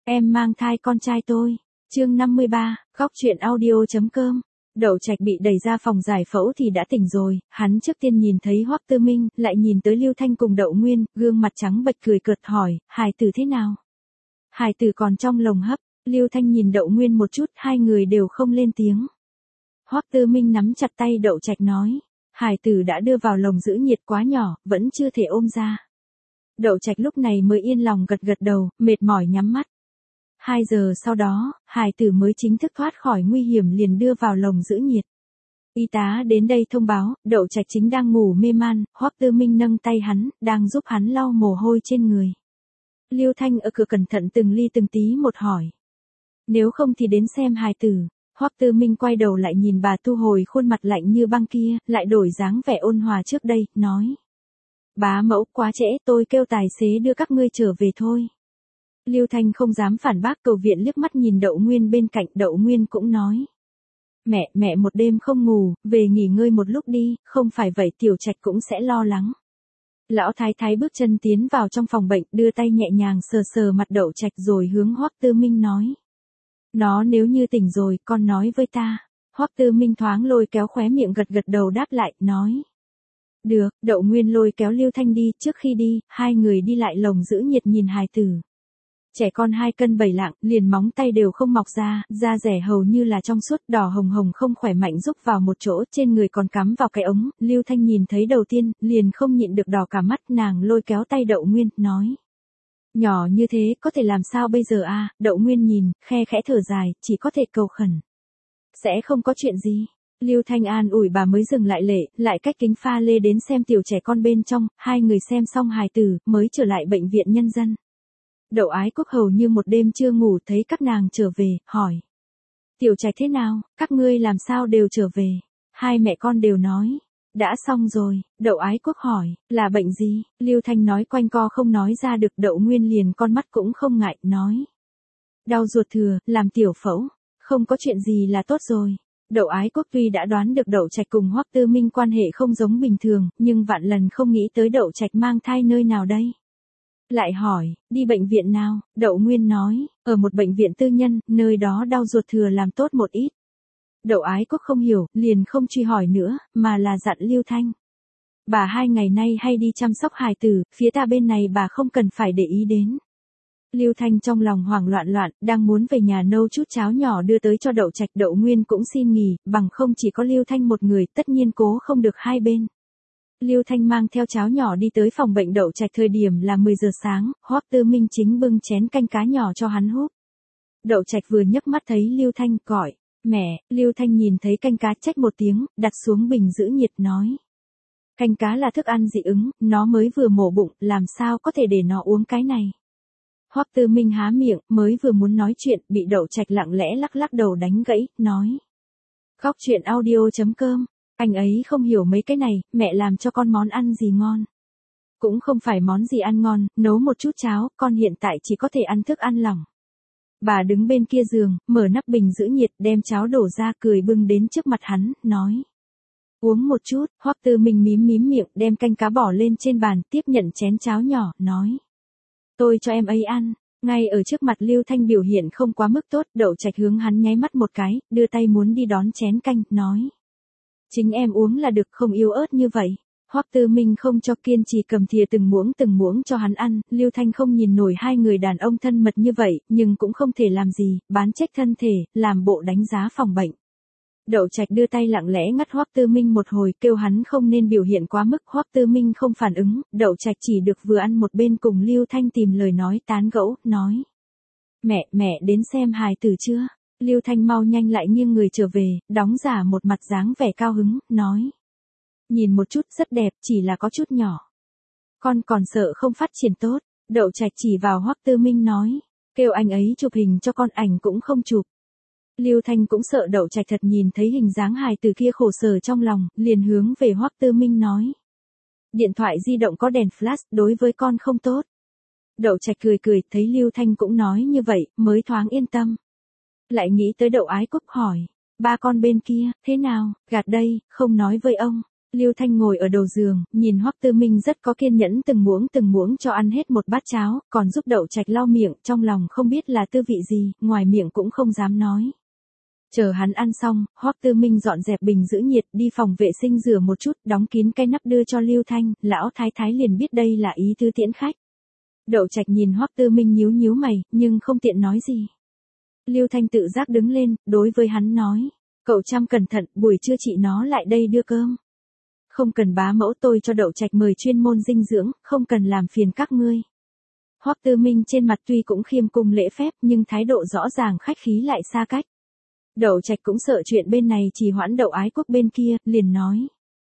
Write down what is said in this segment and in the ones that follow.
Em mang thai con trai tôi. Chương 53, góc truyện audio.com. Đậu Trạch bị đẩy ra phòng giải phẫu thì đã tỉnh rồi, hắn trước tiên nhìn thấy Hoắc Tư Minh, lại nhìn tới Lưu Thanh cùng Đậu Nguyên, gương mặt trắng bệch cười cợt hỏi, hài tử thế nào? Hài tử còn trong lồng hấp. Lưu Thanh nhìn Đậu Nguyên một chút, hai người đều không lên tiếng. Hoắc Tư Minh nắm chặt tay Đậu Trạch nói, hài tử đã đưa vào lồng giữ nhiệt quá nhỏ, vẫn chưa thể ôm ra. Đậu Trạch lúc này mới yên lòng gật gật đầu, mệt mỏi nhắm mắt. 2 giờ sau đó, hài tử mới chính thức thoát khỏi nguy hiểm liền đưa vào lồng giữ nhiệt. Y tá đến đây thông báo, Đậu Trạch chính đang ngủ mê man, Hoắc Tư Minh nâng tay hắn, đang giúp hắn lau mồ hôi trên người. Lưu Thanh ở cửa cẩn thận từng ly từng tí một hỏi. Nếu không thì đến xem hài tử. Hoắc Tư Minh quay đầu lại nhìn bà thu hồi khuôn mặt lạnh như băng kia, lại đổi dáng vẻ ôn hòa trước đây, nói. Bá mẫu quá trễ, tôi kêu tài xế đưa các ngươi trở về thôi. Lưu Thanh không dám phản bác, cầu viện liếc mắt nhìn Đậu Nguyên bên cạnh, Đậu Nguyên cũng nói. Mẹ một đêm không ngủ, về nghỉ ngơi một lúc đi, không phải vậy Tiểu Trạch cũng sẽ lo lắng. Lão thái thái bước chân tiến vào trong phòng bệnh, đưa tay nhẹ nhàng sờ sờ mặt Đậu Trạch rồi hướng Hoắc Tư Minh nói. Nó nếu như tỉnh rồi, con nói với ta. Hoắc Tư Minh thoáng lôi kéo khóe miệng gật gật đầu đáp lại, nói. Được, Đậu Nguyên lôi kéo Lưu Thanh đi, trước khi đi, hai người đi lại lồng giữ nhiệt nhìn hài tử. Trẻ con 2 cân 7 lạng, liền móng tay đều không mọc ra, da rẻ hầu như là trong suốt, đỏ hồng hồng không khỏe mạnh rúc vào một chỗ, trên người còn cắm vào cái ống, Lưu Thanh nhìn thấy đầu tiên, liền không nhịn được đỏ cả mắt, nàng lôi kéo tay Đậu Nguyên, nói. Nhỏ như thế, có thể làm sao bây giờ à? Đậu Nguyên nhìn, khe khẽ thở dài, chỉ có thể cầu khẩn. Sẽ không có chuyện gì. Lưu Thanh an ủi bà mới dừng lại lệ, lại cách kính pha lê đến xem tiểu trẻ con bên trong, hai người xem xong hài tử, mới trở lại bệnh viện nhân dân. Đậu Ái Quốc hầu như một đêm chưa ngủ thấy các nàng trở về, hỏi. Tiểu Trạch thế nào, các ngươi làm sao đều trở về? Hai mẹ con đều nói. Đã xong rồi, Đậu Ái Quốc hỏi, là bệnh gì? Lưu Thanh nói quanh co không nói ra được, Đậu Nguyên liền con mắt cũng không ngại, nói. Đau ruột thừa, làm tiểu phẫu, không có chuyện gì là tốt rồi. Đậu Ái Quốc tuy đã đoán được Đậu Trạch cùng Hoắc Tư Minh quan hệ không giống bình thường, nhưng vạn lần không nghĩ tới Đậu Trạch mang thai nơi nào đây. Lại hỏi, đi bệnh viện nào? Đậu Nguyên nói, ở một bệnh viện tư nhân, nơi đó đau ruột thừa làm tốt một ít. Đậu Ái Quốc không hiểu, liền không truy hỏi nữa, mà là dặn Lưu Thanh. Bà 2 ngày nay hay đi chăm sóc hài tử, phía ta bên này bà không cần phải để ý đến. Lưu Thanh trong lòng hoảng loạn, đang muốn về nhà nấu chút cháo nhỏ đưa tới cho Đậu Trạch. Đậu Nguyên cũng xin nghỉ, bằng không chỉ có Lưu Thanh một người, tất nhiên cố không được hai bên. Lưu Thanh mang theo cháo nhỏ đi tới phòng bệnh Đậu Trạch, thời điểm là 10 giờ sáng, Hoắc Tư Minh chính bưng chén canh cá nhỏ cho hắn húp. Đậu Trạch vừa nhấc mắt thấy Lưu Thanh, gọi, mẹ. Lưu Thanh nhìn thấy canh cá trách một tiếng, đặt xuống bình giữ nhiệt, nói. Canh cá là thức ăn dị ứng, nó mới vừa mổ bụng, làm sao có thể để nó uống cái này. Hoắc Tư Minh há miệng, mới vừa muốn nói chuyện, bị Đậu Trạch lặng lẽ lắc đầu đánh gãy, nói. Góc truyện audio.com. Anh ấy không hiểu mấy cái này, mẹ làm cho con món ăn gì ngon. Cũng không phải món gì ăn ngon, nấu một chút cháo, con hiện tại chỉ có thể ăn thức ăn lỏng. Bà đứng bên kia giường, mở nắp bình giữ nhiệt, đem cháo đổ ra, cười bưng đến trước mặt hắn, nói. Uống một chút. Hoắc Tư Minh mím miệng, đem canh cá bỏ lên trên bàn, tiếp nhận chén cháo nhỏ, nói. Tôi cho em ấy ăn. Ngay ở trước mặt Lưu Thanh biểu hiện không quá mức tốt, Đậu Trạch hướng hắn nháy mắt một cái, đưa tay muốn đi đón chén canh, nói. Chính em uống là được, không yếu ớt như vậy. Hoắc Tư Minh không cho, kiên trì cầm thìa từng muỗng cho hắn ăn. Lưu Thanh không nhìn nổi hai người đàn ông thân mật như vậy, nhưng cũng không thể làm gì, bán trách thân thể, làm bộ đánh giá phòng bệnh. Đậu Trạch đưa tay lặng lẽ ngắt Hoắc Tư Minh một hồi, kêu hắn không nên biểu hiện quá mức. Hoắc Tư Minh không phản ứng, Đậu Trạch chỉ được vừa ăn một bên cùng Lưu Thanh tìm lời nói tán gẫu, nói. Mẹ đến xem hài tử chưa? Lưu Thanh mau nhanh lại nghiêng người trở về, đóng giả một mặt dáng vẻ cao hứng, nói. Nhìn một chút rất đẹp, chỉ là có chút nhỏ. Con còn sợ không phát triển tốt. Đậu Trạch chỉ vào Hoắc Tư Minh nói. Kêu anh ấy chụp hình cho con, ảnh cũng không chụp. Lưu Thanh cũng sợ Đậu Trạch thật nhìn thấy hình dáng hài tử kia khổ sở trong lòng, liền hướng về Hoắc Tư Minh nói. Điện thoại di động có đèn flash, đối với con không tốt. Đậu Trạch cười, thấy Lưu Thanh cũng nói như vậy, mới thoáng yên tâm. Lại nghĩ tới Đậu Ái Quốc hỏi, ba con bên kia, thế nào, gạt đây, không nói với ông. Lưu Thanh ngồi ở đầu giường, nhìn Hoắc Tư Minh rất có kiên nhẫn từng muỗng cho ăn hết một bát cháo, còn giúp Đậu Trạch lau miệng, trong lòng không biết là tư vị gì, ngoài miệng cũng không dám nói. Chờ hắn ăn xong, Hoắc Tư Minh dọn dẹp bình giữ nhiệt, đi phòng vệ sinh rửa một chút, đóng kín cái nắp đưa cho Lưu Thanh, lão thái thái liền biết đây là ý tứ tiễn khách. Đậu Trạch nhìn Hoắc Tư Minh nhíu nhíu mày, nhưng không tiện nói gì. Lưu Thanh tự giác đứng lên, đối với hắn nói, cậu chăm cẩn thận, buổi trưa chị nó lại đây đưa cơm. Không cần bá mẫu, tôi cho Đậu Trạch mời chuyên môn dinh dưỡng, không cần làm phiền các ngươi. Hoắc Tư Minh trên mặt tuy cũng khiêm cung lễ phép nhưng thái độ rõ ràng khách khí lại xa cách. Đậu Trạch cũng sợ chuyện bên này trì hoãn Đậu Ái Quốc bên kia, liền nói.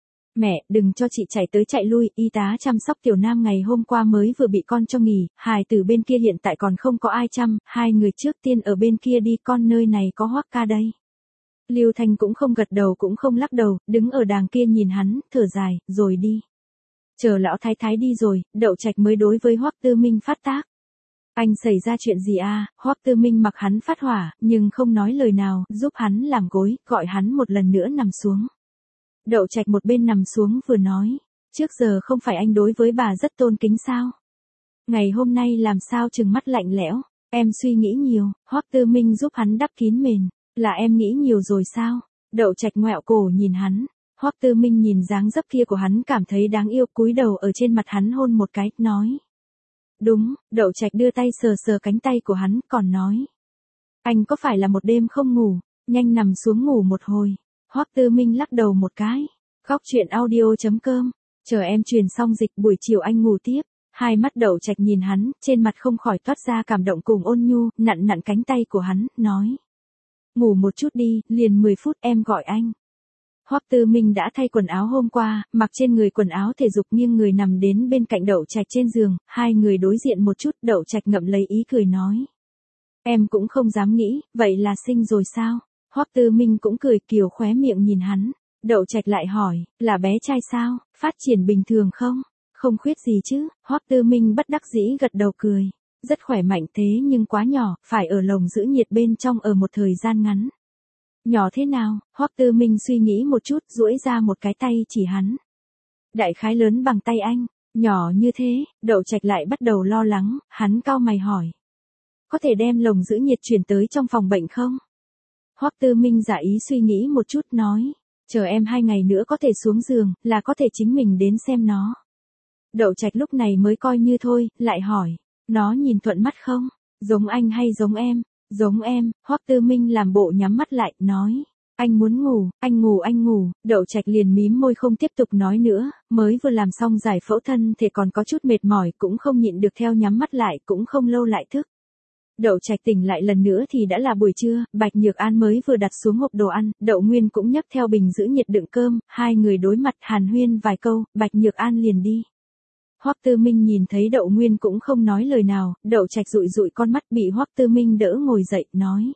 Mẹ, đừng cho chị chạy tới chạy lui, y tá chăm sóc Tiểu Nam ngày hôm qua mới vừa bị con cho nghỉ, hài tử bên kia hiện tại còn không có ai chăm, hai người trước tiên ở bên kia đi, con nơi này có Hoắc ca đây. Lưu Thanh cũng không gật đầu cũng không lắc đầu, đứng ở đàng kia nhìn hắn, thở dài, rồi đi. Chờ lão thái thái đi rồi, Đậu Trạch mới đối với Hoắc Tư Minh phát tác. Anh xảy ra chuyện gì à? Hoắc Tư Minh mặc hắn phát hỏa, nhưng không nói lời nào, giúp hắn làm gối, gọi hắn một lần nữa nằm xuống. Đậu Trạch một bên nằm xuống vừa nói, trước giờ không phải anh đối với bà rất tôn kính sao? Ngày hôm nay làm sao trừng mắt lạnh lẽo, em suy nghĩ nhiều, Hoắc Tư Minh giúp hắn đắp kín mền, là em nghĩ nhiều rồi sao? Đậu Trạch ngoẹo cổ nhìn hắn, Hoắc Tư Minh nhìn dáng dấp kia của hắn cảm thấy đáng yêu, cúi đầu ở trên mặt hắn hôn một cái, nói. Đúng, Đậu Trạch đưa tay sờ sờ cánh tay của hắn, còn nói. Anh có phải là một đêm không ngủ, nhanh nằm xuống ngủ một hồi. Hoắc Tư Minh lắc đầu một cái. Góc truyện audio.com, chờ em truyền xong dịch buổi chiều anh ngủ tiếp. Hai mắt Đậu Trạch nhìn hắn, trên mặt không khỏi toát ra cảm động cùng ôn nhu, nặn nặn cánh tay của hắn, nói. Ngủ một chút đi, liền 10 phút em gọi anh. Hoắc Tư Minh đã thay quần áo hôm qua, mặc trên người quần áo thể dục nghiêng người nằm đến bên cạnh Đậu Trạch trên giường, hai người đối diện một chút, Đậu Trạch ngậm lấy ý cười nói. Em cũng không dám nghĩ, vậy là sinh rồi sao? Hoắc Tư Minh cũng cười kiều khóe miệng nhìn hắn, Đậu Trạch lại hỏi, là bé trai sao, phát triển bình thường không? Không khuyết gì chứ? Hoắc Tư Minh bất đắc dĩ gật đầu cười. Rất khỏe mạnh thế nhưng quá nhỏ, phải ở lồng giữ nhiệt bên trong ở một thời gian ngắn. Nhỏ thế nào? Hoắc Tư Minh suy nghĩ một chút, duỗi ra một cái tay chỉ hắn. Đại khái lớn bằng tay anh, nhỏ như thế, Đậu Trạch lại bắt đầu lo lắng, hắn cau mày hỏi. Có thể đem lồng giữ nhiệt chuyển tới trong phòng bệnh không? Hoắc Tư Minh giả ý suy nghĩ một chút nói, chờ em 2 ngày nữa có thể xuống giường, là có thể chính mình đến xem nó. Đậu Trạch lúc này mới coi như thôi, lại hỏi, nó nhìn thuận mắt không? Giống anh hay giống em? Giống em. Hoắc Tư Minh làm bộ nhắm mắt lại, nói, anh muốn ngủ, anh ngủ, Đậu Trạch liền mím môi không tiếp tục nói nữa, mới vừa làm xong giải phẫu thân thể còn có chút mệt mỏi, cũng không nhịn được theo nhắm mắt lại, cũng không lâu lại thức. Đậu Trạch tỉnh lại lần nữa thì đã là buổi trưa, Bạch Nhược An mới vừa đặt xuống hộp đồ ăn, Đậu Nguyên cũng nhấc theo bình giữ nhiệt đựng cơm, hai người đối mặt hàn huyên vài câu, Bạch Nhược An liền đi. Hoắc Tư Minh nhìn thấy Đậu Nguyên cũng không nói lời nào, Đậu Trạch dụi dụi con mắt bị Hoắc Tư Minh đỡ ngồi dậy, nói.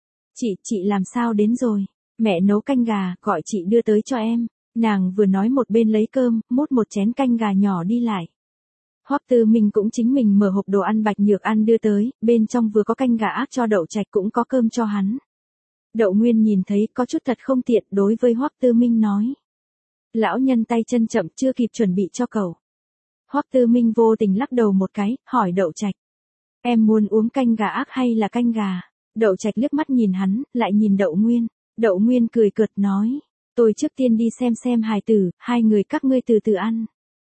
Chị làm sao đến rồi? Mẹ nấu canh gà, gọi chị đưa tới cho em. Nàng vừa nói một bên lấy cơm, múc một chén canh gà nhỏ đi lại. Hoắc Tư Minh cũng chính mình mở hộp đồ ăn Bạch Nhược An đưa tới, bên trong vừa có canh gà ác cho Đậu Trạch cũng có cơm cho hắn. Đậu Nguyên nhìn thấy có chút thật không tiện, đối với Hoắc Tư Minh nói. Lão nhân tay chân chậm chưa kịp chuẩn bị cho cậu. Hoắc Tư Minh vô tình lắc đầu một cái, hỏi Đậu Trạch. Em muốn uống canh gà ác hay là canh gà? Đậu Trạch liếc mắt nhìn hắn, lại nhìn Đậu Nguyên. Đậu Nguyên cười cợt nói. Tôi trước tiên đi xem hài tử, hai người các ngươi từ từ ăn.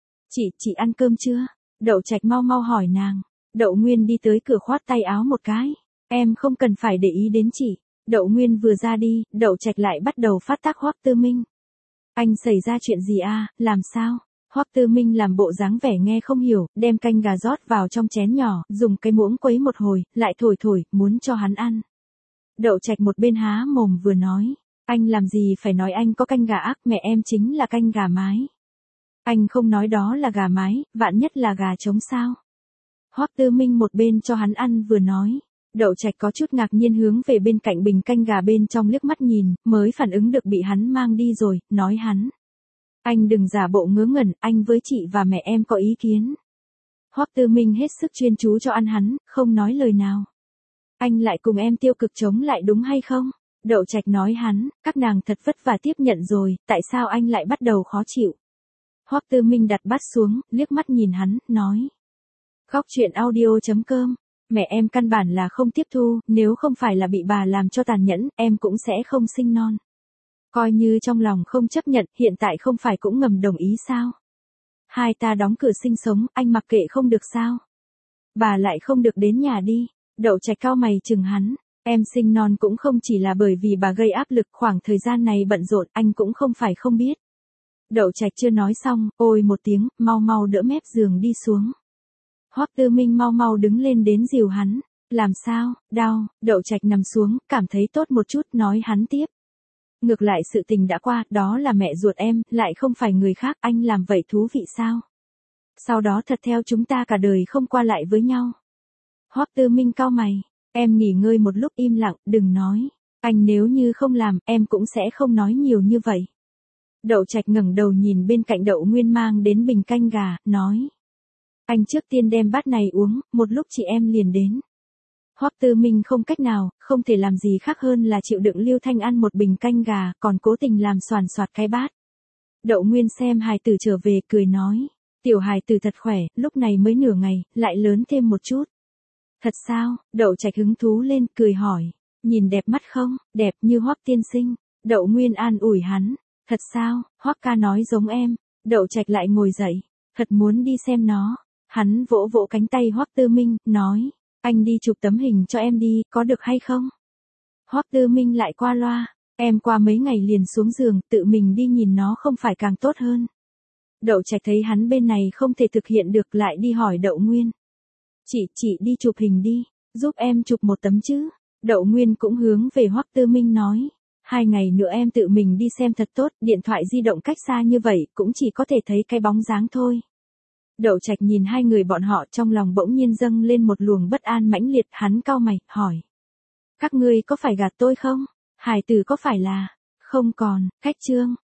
Chị ăn cơm chưa? Đậu Trạch mau mau hỏi nàng. Đậu Nguyên đi tới cửa khoát tay áo một cái. Em không cần phải để ý đến chị. Đậu Nguyên vừa ra đi, Đậu Trạch lại bắt đầu phát tác Hoắc Tư Minh. Anh xảy ra chuyện gì à, làm sao? Hoắc Tư Minh làm bộ dáng vẻ nghe không hiểu, đem canh gà rót vào trong chén nhỏ, dùng cái muỗng quấy một hồi, lại thổi, muốn cho hắn ăn. Đậu Trạch một bên há mồm vừa nói, anh làm gì phải nói anh có canh gà ác, mẹ em chính là canh gà mái. Anh không nói đó là gà mái, vạn nhất là gà trống sao. Hoắc Tư Minh một bên cho hắn ăn vừa nói. Đậu Trạch có chút ngạc nhiên hướng về bên cạnh bình canh gà bên trong liếc mắt nhìn, mới phản ứng được bị hắn mang đi rồi, nói hắn. Anh đừng giả bộ ngớ ngẩn, anh với chị và mẹ em có ý kiến. Hoắc Tư Minh hết sức chuyên chú cho ăn hắn, không nói lời nào. Anh lại cùng em tiêu cực chống lại đúng hay không? Đậu Trạch nói hắn, các nàng thật vất vả tiếp nhận rồi, tại sao anh lại bắt đầu khó chịu? Hoắc Tư Minh đặt bát xuống, liếc mắt nhìn hắn, nói. Góc chuyện audio.com, mẹ em căn bản là không tiếp thu, nếu không phải là bị bà làm cho tàn nhẫn, em cũng sẽ không sinh non. Coi như trong lòng không chấp nhận, hiện tại không phải cũng ngầm đồng ý sao? Hai ta đóng cửa sinh sống, anh mặc kệ không được sao? Bà lại không được đến nhà đi. Đậu Trạch cau mày chừng hắn, em sinh non cũng không chỉ là bởi vì bà gây áp lực, khoảng thời gian này bận rộn, anh cũng không phải không biết. Đậu Trạch chưa nói xong, ôi một tiếng, mau mau đỡ mép giường đi xuống. Hoắc Tư Minh mau mau đứng lên đến dìu hắn, làm sao, đau? Đậu Trạch nằm xuống, cảm thấy tốt một chút, nói hắn tiếp. Ngược lại sự tình đã qua, đó là mẹ ruột em, lại không phải người khác, anh làm vậy thú vị sao? Sau đó thật theo chúng ta cả đời không qua lại với nhau. Hoắc Tư Minh cau mày, em nghỉ ngơi một lúc im lặng, đừng nói. Anh nếu như không làm, em cũng sẽ không nói nhiều như vậy. Đậu Trạch ngẩng đầu nhìn bên cạnh Đậu Nguyên mang đến bình canh gà, nói. Anh trước tiên đem bát này uống, một lúc chị em liền đến. Hoắc Tư Minh không cách nào, không thể làm gì khác hơn là chịu đựng Lưu Thanh ăn một bình canh gà, còn cố tình làm xoàn xoạt cái bát. Đậu Nguyên xem hài tử trở về, cười nói. Tiểu hài tử thật khỏe, lúc này mới nửa ngày, lại lớn thêm một chút. Thật sao? Đậu Trạch hứng thú lên, cười hỏi. Nhìn đẹp mắt không? Đẹp như Hoắc tiên sinh. Đậu Nguyên an ủi hắn. Thật sao? Hoắc ca nói giống em. Đậu Trạch lại ngồi dậy. Thật muốn đi xem nó. Hắn vỗ vỗ cánh tay Hoắc Tư Minh, nói. Anh đi chụp tấm hình cho em đi, có được hay không? Hoắc Tư Minh lại qua loa. Em qua mấy ngày liền xuống giường, tự mình đi nhìn nó không phải càng tốt hơn. Đậu Trạch thấy hắn bên này không thể thực hiện được, lại đi hỏi Đậu Nguyên. Chị đi chụp hình đi, giúp em chụp một tấm chứ. Đậu Nguyên cũng hướng về Hoắc Tư Minh nói. 2 ngày nữa em tự mình đi xem thật tốt, điện thoại di động cách xa như vậy, cũng chỉ có thể thấy cái bóng dáng thôi. Đậu Trạch nhìn hai người bọn họ, trong lòng bỗng nhiên dâng lên một luồng bất an mãnh liệt, hắn cau mày, hỏi. Các ngươi có phải gạt tôi không? Hải tử có phải là... Không còn, khách trương,